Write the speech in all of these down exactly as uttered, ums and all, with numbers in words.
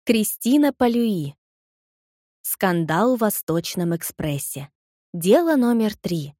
Кристина Полюи. Скандал в Восточном экспрессе. Дело номер три.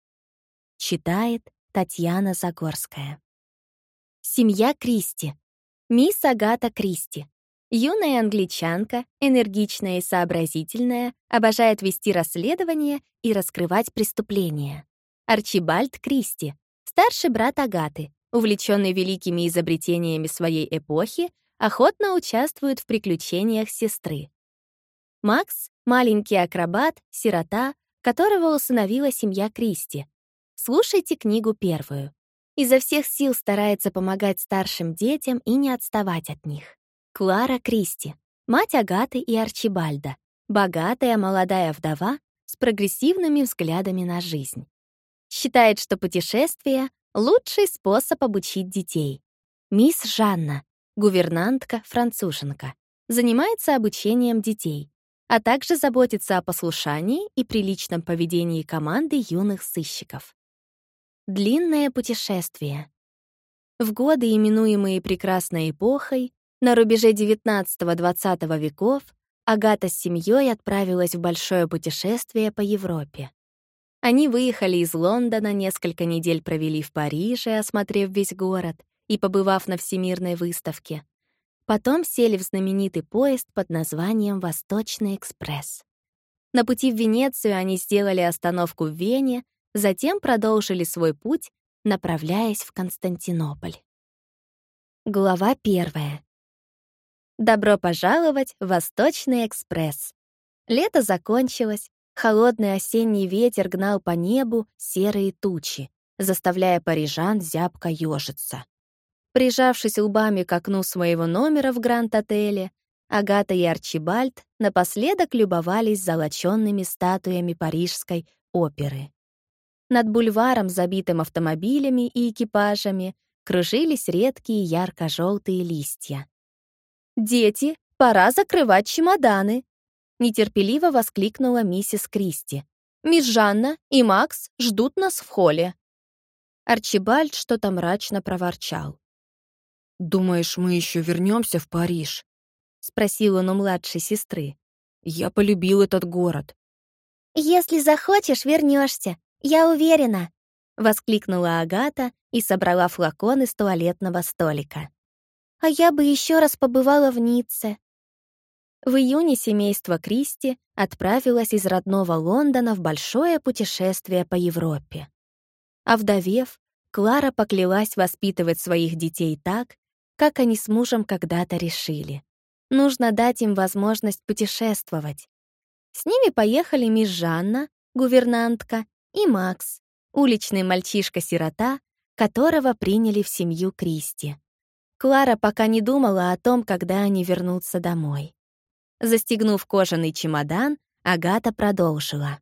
Читает Татьяна Загорская. Семья Кристи. Мисс Агата Кристи. Юная англичанка, энергичная и сообразительная, обожает вести расследования и раскрывать преступления. Арчибальд Кристи, старший брат Агаты, увлеченный великими изобретениями своей эпохи, охотно участвует в приключениях сестры. Макс — маленький акробат, сирота, которого усыновила семья Кристи. Слушайте книгу первую. Изо всех сил старается помогать старшим детям и не отставать от них. Клара Кристи, мать Агаты и Арчибальда, богатая молодая вдова с прогрессивными взглядами на жизнь. Считает, что путешествия — лучший способ обучить детей. Мисс Жанна, гувернантка-француженка, занимается обучением детей, а также заботится о послушании и приличном поведении команды юных сыщиков. Длинное путешествие. В годы, именуемые прекрасной эпохой, на рубеже девятнадцатого-двадцатого веков, Агата с семьей отправилась в большое путешествие по Европе. Они выехали из Лондона, несколько недель провели в Париже, осмотрев весь город и побывав на Всемирной выставке. Потом сели в знаменитый поезд под названием «Восточный экспресс». На пути в Венецию они сделали остановку в Вене, затем продолжили свой путь, направляясь в Константинополь. Глава первая. Добро пожаловать в Восточный экспресс. Лето закончилось, холодный осенний ветер гнал по небу серые тучи, заставляя парижан зябко ёжиться. Прижавшись лбами к окну своего номера в Гранд-отеле, Агата и Арчибальд напоследок любовались золочёными статуями парижской оперы. Над бульваром, забитым автомобилями и экипажами, кружились редкие ярко-желтые листья. «Дети, пора закрывать чемоданы!» — нетерпеливо воскликнула миссис Кристи. «Мисс Жанна и Макс ждут нас в холле». Арчибальд что-то мрачно проворчал. «Думаешь, мы еще вернемся в Париж?» — спросил он у младшей сестры. «Я полюбил этот город». «Если захочешь, вернешься, я уверена», — воскликнула Агата и собрала флакон из туалетного столика. «А я бы еще раз побывала в Ницце». В июне семейство Кристи отправилось из родного Лондона в большое путешествие по Европе. Овдовев, Клара поклялась воспитывать своих детей так, как они с мужем когда-то решили. Нужно дать им возможность путешествовать. С ними поехали мисс Жанна, гувернантка, и Макс, уличный мальчишка-сирота, которого приняли в семью Кристи. Клара пока не думала о том, когда они вернутся домой. Застегнув кожаный чемодан, Агата продолжила.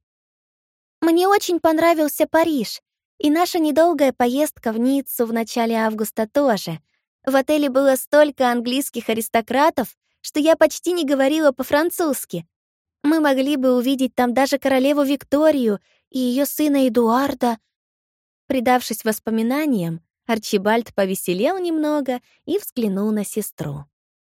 «Мне очень понравился Париж, и наша недолгая поездка в Ниццу в начале августа тоже. В отеле было столько английских аристократов, что я почти не говорила по-французски. Мы могли бы увидеть там даже королеву Викторию и ее сына Эдуарда». Предавшись воспоминаниям, Арчибальд повеселел немного и взглянул на сестру.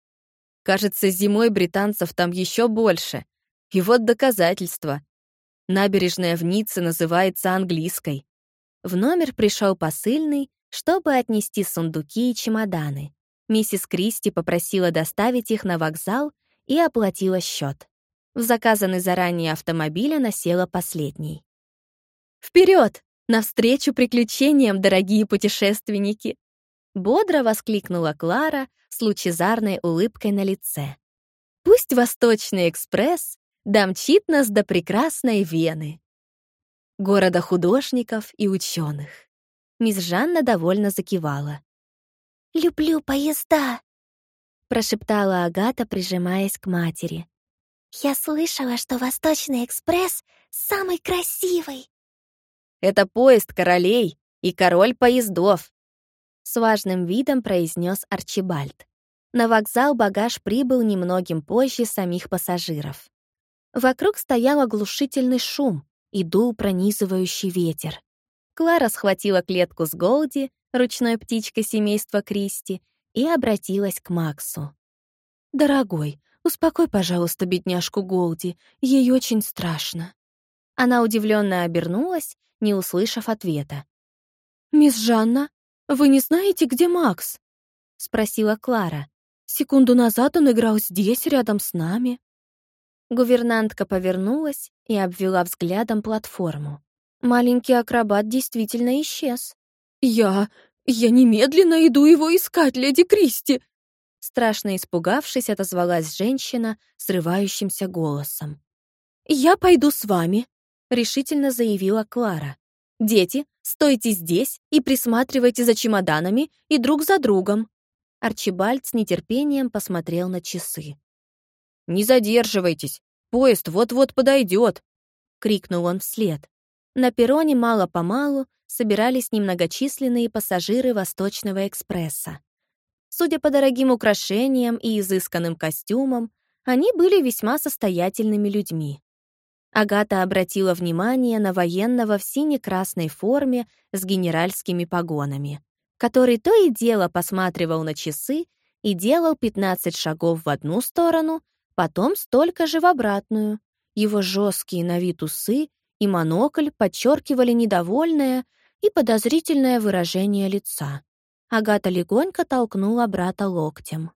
«Кажется, зимой британцев там еще больше. И вот доказательство. Набережная в Ницце называется английской». В номер пришел посыльный, чтобы отнести сундуки и чемоданы. Миссис Кристи попросила доставить их на вокзал и оплатила счет. В заказанный заранее автомобиль она села последней. «Вперед! Навстречу приключениям, дорогие путешественники!» Бодро воскликнула Клара с лучезарной улыбкой на лице. «Пусть Восточный экспресс домчит нас до прекрасной Вены, города художников и ученых». Мисс Жанна довольно закивала. «Люблю поезда», — прошептала Агата, прижимаясь к матери. «Я слышала, что Восточный экспресс самый красивый». «Это поезд королей и король поездов», — с важным видом произнес Арчибальд. На вокзал багаж прибыл немногим позже самих пассажиров. Вокруг стоял оглушительный шум и дул пронизывающий ветер. Клара схватила клетку с Голди, ручной птичкой семейства Кристи, и обратилась к Максу. «Дорогой, успокой, пожалуйста, бедняжку Голди, ей очень страшно». Она удивленно обернулась, не услышав ответа. «Мисс Жанна, вы не знаете, где Макс?» — спросила Клара. «Секунду назад он играл здесь, рядом с нами». Гувернантка повернулась и обвела взглядом платформу. Маленький акробат действительно исчез. «Я... я немедленно иду его искать, леди Кристи!» Страшно испугавшись, отозвалась женщина срывающимся голосом. «Я пойду с вами», — решительно заявила Клара. «Дети, стойте здесь и присматривайте за чемоданами и друг за другом». Арчибальд с нетерпением посмотрел на часы. «Не задерживайтесь, поезд вот-вот подойдет», — крикнул он вслед. На перроне мало-помалу собирались немногочисленные пассажиры Восточного экспресса. Судя по дорогим украшениям и изысканным костюмам, они были весьма состоятельными людьми. Агата обратила внимание на военного в сине-красной форме с генеральскими погонами, который то и дело посматривал на часы и делал пятнадцать шагов в одну сторону, потом столько же в обратную. Его жесткие на вид усы и монокль подчеркивали недовольное и подозрительное выражение лица. Агата легонько толкнула брата локтем.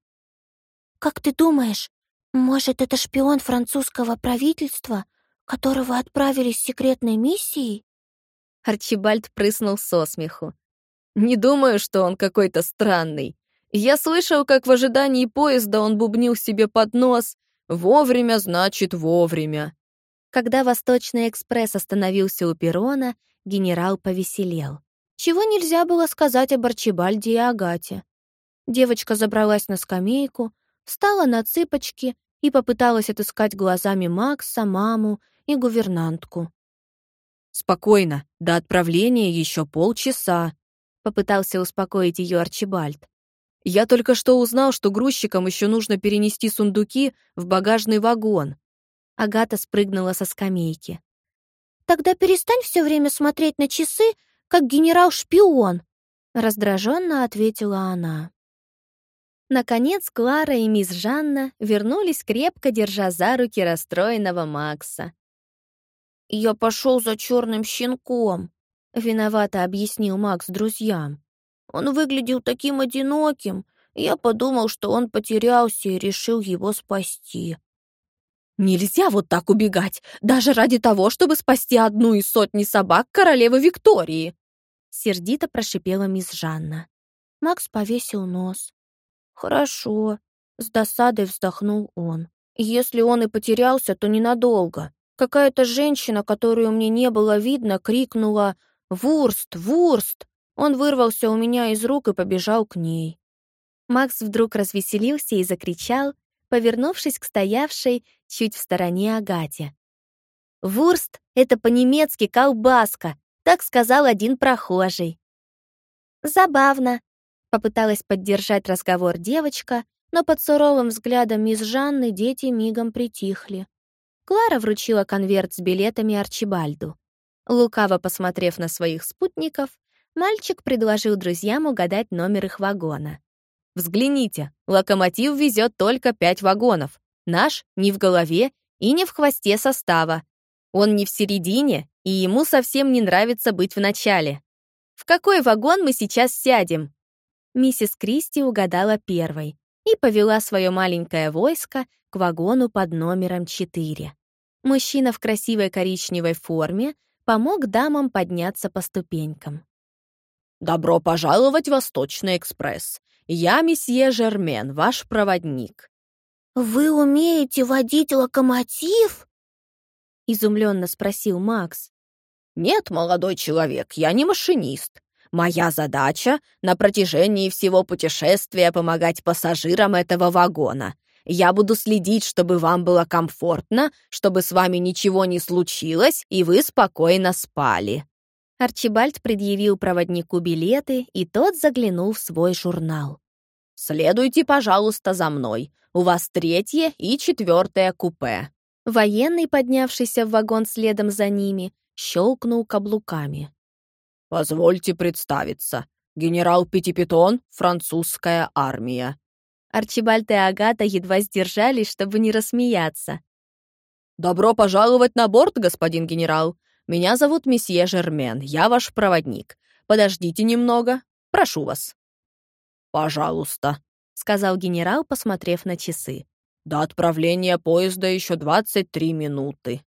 «Как ты думаешь, может, это шпион французского правительства, которого отправили с секретной миссией?» Арчибальд прыснул со смеху. «Не думаю, что он какой-то странный. Я слышал, как в ожидании поезда он бубнил себе под нос: «Вовремя, значит, вовремя». Когда Восточный экспресс остановился у перрона, генерал повеселел. Чего нельзя было сказать об Арчибальде и Агате. Девочка забралась на скамейку, встала на цыпочки и попыталась отыскать глазами Макса, маму и гувернантку. «Спокойно, до отправления еще полчаса», — попытался успокоить ее Арчибальд. «Я только что узнал, что грузчикам еще нужно перенести сундуки в багажный вагон». Агата спрыгнула со скамейки. «Тогда перестань все время смотреть на часы, как генерал-шпион», — раздраженно ответила она. Наконец Клара и мисс Жанна вернулись, крепко держа за руки расстроенного Макса. «Я пошел за черным щенком», — виновато объяснил Макс друзьям. «Он выглядел таким одиноким. Я подумал, что он потерялся и решил его спасти». «Нельзя вот так убегать, даже ради того, чтобы спасти одну из сотни собак королевы Виктории!» Сердито прошипела мисс Жанна. Макс повесил нос. «Хорошо», — с досадой вздохнул он. «Если он и потерялся, то ненадолго. Какая-то женщина, которую мне не было видно, крикнула «Вурст! Вурст!». Он вырвался у меня из рук и побежал к ней». Макс вдруг развеселился и закричал, повернувшись к стоявшей чуть в стороне Агате. «Вурст — это по-немецки колбаска», так сказал один прохожий. «Забавно», — попыталась поддержать разговор девочка, но под суровым взглядом мисс Жанны дети мигом притихли. Клара вручила конверт с билетами Арчибальду. Лукаво посмотрев на своих спутников, мальчик предложил друзьям угадать номер их вагона. «Взгляните, локомотив везет только пять вагонов. Наш не в голове и не в хвосте состава. Он не в середине, и ему совсем не нравится быть в начале. В какой вагон мы сейчас сядем?» Миссис Кристи угадала первой и повела свое маленькое войско к вагону под номером четыре. Мужчина в красивой коричневой форме помог дамам подняться по ступенькам. «Добро пожаловать в Восточный экспресс. Я месье Жермен, ваш проводник». «Вы умеете водить локомотив?» — изумленно спросил Макс. «Нет, молодой человек, я не машинист. Моя задача — на протяжении всего путешествия помогать пассажирам этого вагона. Я буду следить, чтобы вам было комфортно, чтобы с вами ничего не случилось, и вы спокойно спали». Арчибальд предъявил проводнику билеты, и тот заглянул в свой журнал. «Следуйте, пожалуйста, за мной. У вас третье и четвертое купе». Военный, поднявшийся в вагон следом за ними, щелкнул каблуками. «Позвольте представиться. Генерал Петипетон, французская армия». Арчибальд и Агата едва сдержались, чтобы не рассмеяться. «Добро пожаловать на борт, господин генерал. Меня зовут месье Жермен, я ваш проводник. Подождите немного, прошу вас». «Пожалуйста», — сказал генерал, посмотрев на часы. «До отправления поезда еще двадцать три минуты».